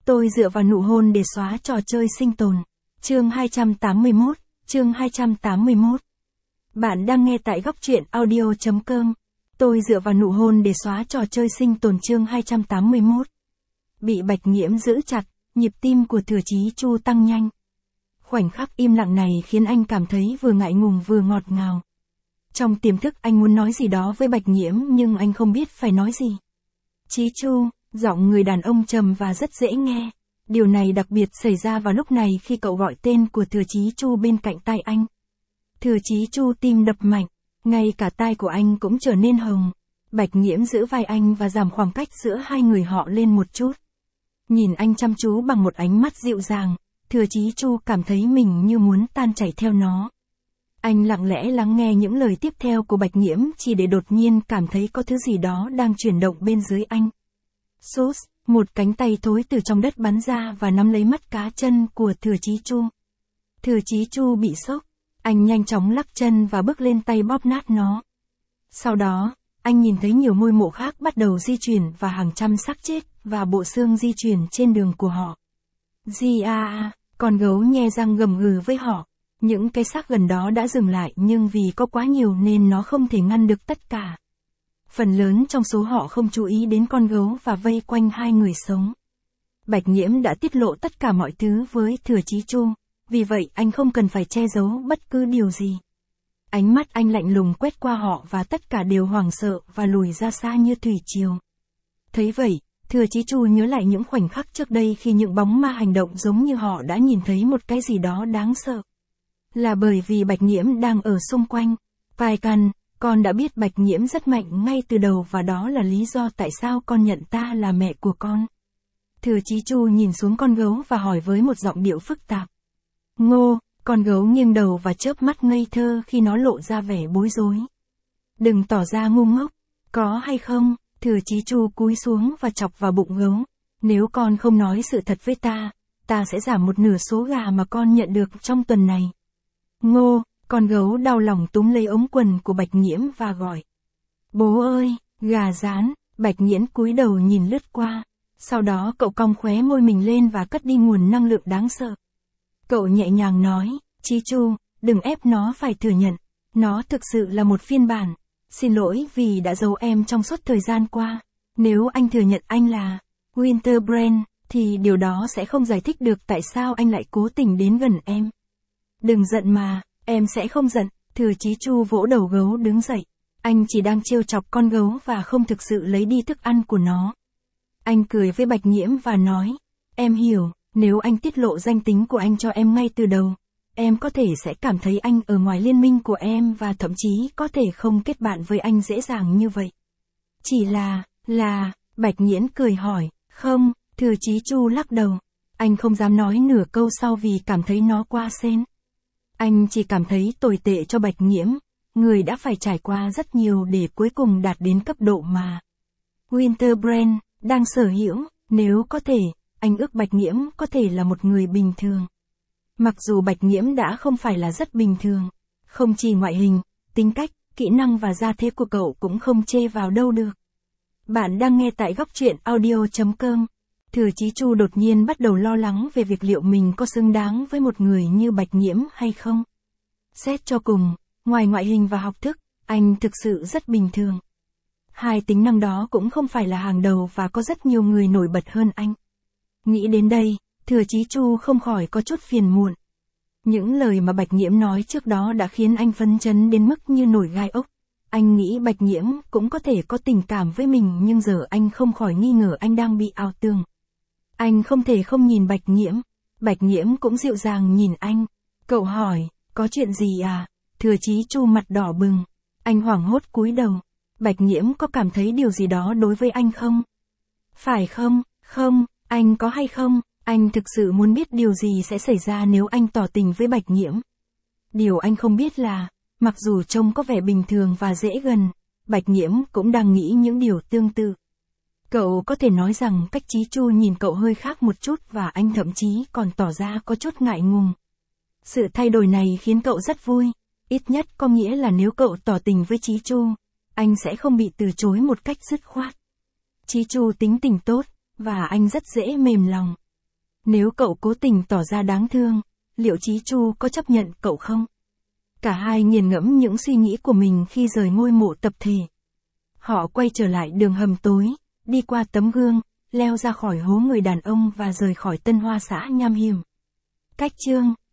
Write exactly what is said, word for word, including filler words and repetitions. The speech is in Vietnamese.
Tôi dựa vào nụ hôn để xóa trò chơi sinh tồn. Chương hai trăm tám mươi mốt, chương hai trăm tám mươi mốt. Bạn đang nghe tại góc truyện audio chấm com. Tôi dựa vào nụ hôn để xóa trò chơi sinh tồn chương hai trăm tám mươi mốt. Bị Bạch Nghiễm giữ chặt, nhịp tim của Thừa Chí Chu tăng nhanh. Khoảnh khắc im lặng này khiến anh cảm thấy vừa ngại ngùng vừa ngọt ngào. Trong tiềm thức anh muốn nói gì đó với Bạch Nghiễm nhưng anh không biết phải nói gì. Chí Chu, giọng người đàn ông trầm và rất dễ nghe. Điều này đặc biệt xảy ra vào lúc này khi cậu gọi tên của Thừa Chí Chu bên cạnh tai anh. Thừa Chí Chu tim đập mạnh, ngay cả tai của anh cũng trở nên hồng. Bạch Nghiễm giữ vai anh và giảm khoảng cách giữa hai người họ lên một chút. Nhìn anh chăm chú bằng một ánh mắt dịu dàng, Thừa Chí Chu cảm thấy mình như muốn tan chảy theo nó. Anh lặng lẽ lắng nghe những lời tiếp theo của Bạch Nghiễm chỉ để đột nhiên cảm thấy có thứ gì đó đang chuyển động bên dưới anh. Sút, một cánh tay thối từ trong đất bắn ra và nắm lấy mắt cá chân của Thừa Chí Chu. Thừa Chí Chu bị sốc, anh nhanh chóng lắc chân và bước lên tay bóp nát nó. Sau đó, anh nhìn thấy nhiều ngôi mộ khác bắt đầu di chuyển và hàng trăm xác chết và bộ xương di chuyển trên đường của họ. Di a a, con gấu nhe răng gầm gừ với họ. Những cái xác gần đó đã dừng lại nhưng vì có quá nhiều nên nó không thể ngăn được tất cả. Phần lớn trong số họ không chú ý đến con gấu và vây quanh hai người sống. Bạch Nghiễm đã tiết lộ tất cả mọi thứ với Thừa Chí Chu, vì vậy anh không cần phải che giấu bất cứ điều gì. Ánh mắt anh lạnh lùng quét qua họ và tất cả đều hoảng sợ và lùi ra xa như thủy triều. Thấy vậy, Thừa Chí Chu nhớ lại những khoảnh khắc trước đây khi những bóng ma hành động giống như họ đã nhìn thấy một cái gì đó đáng sợ. Là bởi vì Bạch Nghiễm đang ở xung quanh. Pai Can, con đã biết Bạch Nghiễm rất mạnh ngay từ đầu và đó là lý do tại sao con nhận ta là mẹ của con. Thừa Chí Chu nhìn xuống con gấu và hỏi với một giọng điệu phức tạp. Ngô, con gấu nghiêng đầu và chớp mắt ngây thơ khi nó lộ ra vẻ bối rối. Đừng tỏ ra ngu ngốc, có hay không? Thừa Chí Chu cúi xuống và chọc vào bụng gấu. Nếu con không nói sự thật với ta, ta sẽ giảm một nửa số gà mà con nhận được trong tuần này. Ngô, con gấu đau lòng túm lấy ống quần của Bạch Nghiễm và gọi. Bố ơi, gà rán. Bạch Nghiễm cúi đầu nhìn lướt qua. Sau đó cậu cong khóe môi mình lên và cất đi nguồn năng lượng đáng sợ. Cậu nhẹ nhàng nói, Chí Chu, đừng ép nó phải thừa nhận. Nó thực sự là một phiên bản. Xin lỗi vì đã giấu em trong suốt thời gian qua. Nếu anh thừa nhận anh là Winterbrand, thì điều đó sẽ không giải thích được tại sao anh lại cố tình đến gần em. Đừng giận mà, em sẽ không giận. Thừa Chí Chu vỗ đầu gấu đứng dậy. Anh chỉ đang trêu chọc con gấu và không thực sự lấy đi thức ăn của nó. Anh cười với Bạch Nghiễm và nói, em hiểu, nếu anh tiết lộ danh tính của anh cho em ngay từ đầu, em có thể sẽ cảm thấy anh ở ngoài liên minh của em và thậm chí có thể không kết bạn với anh dễ dàng như vậy. Chỉ là, là, Bạch Nghiễm cười hỏi, không, Thừa Chí Chu lắc đầu. Anh không dám nói nửa câu sau vì cảm thấy nó quá sến. Anh chỉ cảm thấy tồi tệ cho Bạch Nghiễm, người đã phải trải qua rất nhiều để cuối cùng đạt đến cấp độ mà Winterbrand đang sở hữu. Nếu có thể, anh ước Bạch Nghiễm có thể là một người bình thường. Mặc dù Bạch Nghiễm đã không phải là rất bình thường, không chỉ ngoại hình, tính cách, kỹ năng và gia thế của cậu cũng không chê vào đâu được. Bạn đang nghe tại góc truyện audio chấm com. Thừa Chí Chu đột nhiên bắt đầu lo lắng về việc liệu mình có xứng đáng với một người như Bạch Nghiễm hay không. Xét cho cùng, ngoài ngoại hình và học thức, anh thực sự rất bình thường. Hai tính năng đó cũng không phải là hàng đầu và có rất nhiều người nổi bật hơn anh. Nghĩ đến đây, Thừa Chí Chu không khỏi có chút phiền muộn. Những lời mà Bạch Nghiễm nói trước đó đã khiến anh phấn chấn đến mức như nổi gai ốc. Anh nghĩ Bạch Nghiễm cũng có thể có tình cảm với mình nhưng giờ anh không khỏi nghi ngờ anh đang bị ảo tưởng. Anh không thể không nhìn Bạch Nghiễm. Bạch Nghiễm cũng dịu dàng nhìn anh. Cậu hỏi, có chuyện gì à? Thừa Chí Chu mặt đỏ bừng. Anh hoảng hốt cúi đầu. Bạch Nghiễm có cảm thấy điều gì đó đối với anh không? Phải không? Không, anh có hay không? Anh thực sự muốn biết điều gì sẽ xảy ra nếu anh tỏ tình với Bạch Nghiễm. Điều anh không biết là, mặc dù trông có vẻ bình thường và dễ gần, Bạch Nghiễm cũng đang nghĩ những điều tương tự. Cậu có thể nói rằng cách Chí Chu nhìn cậu hơi khác một chút và anh thậm chí còn tỏ ra có chút ngại ngùng. Sự thay đổi này khiến cậu rất vui, ít nhất có nghĩa là nếu cậu tỏ tình với Chí Chu, anh sẽ không bị từ chối một cách dứt khoát. Chí Chu tính tình tốt, và anh rất dễ mềm lòng. Nếu cậu cố tình tỏ ra đáng thương, liệu Chí Chu có chấp nhận cậu không? Cả hai nghiền ngẫm những suy nghĩ của mình khi rời ngôi mộ tập thể. Họ quay trở lại đường hầm tối, đi qua tấm gương, leo ra khỏi hố người đàn ông và rời khỏi Tân Hoa xã nham hiểm. Cách chương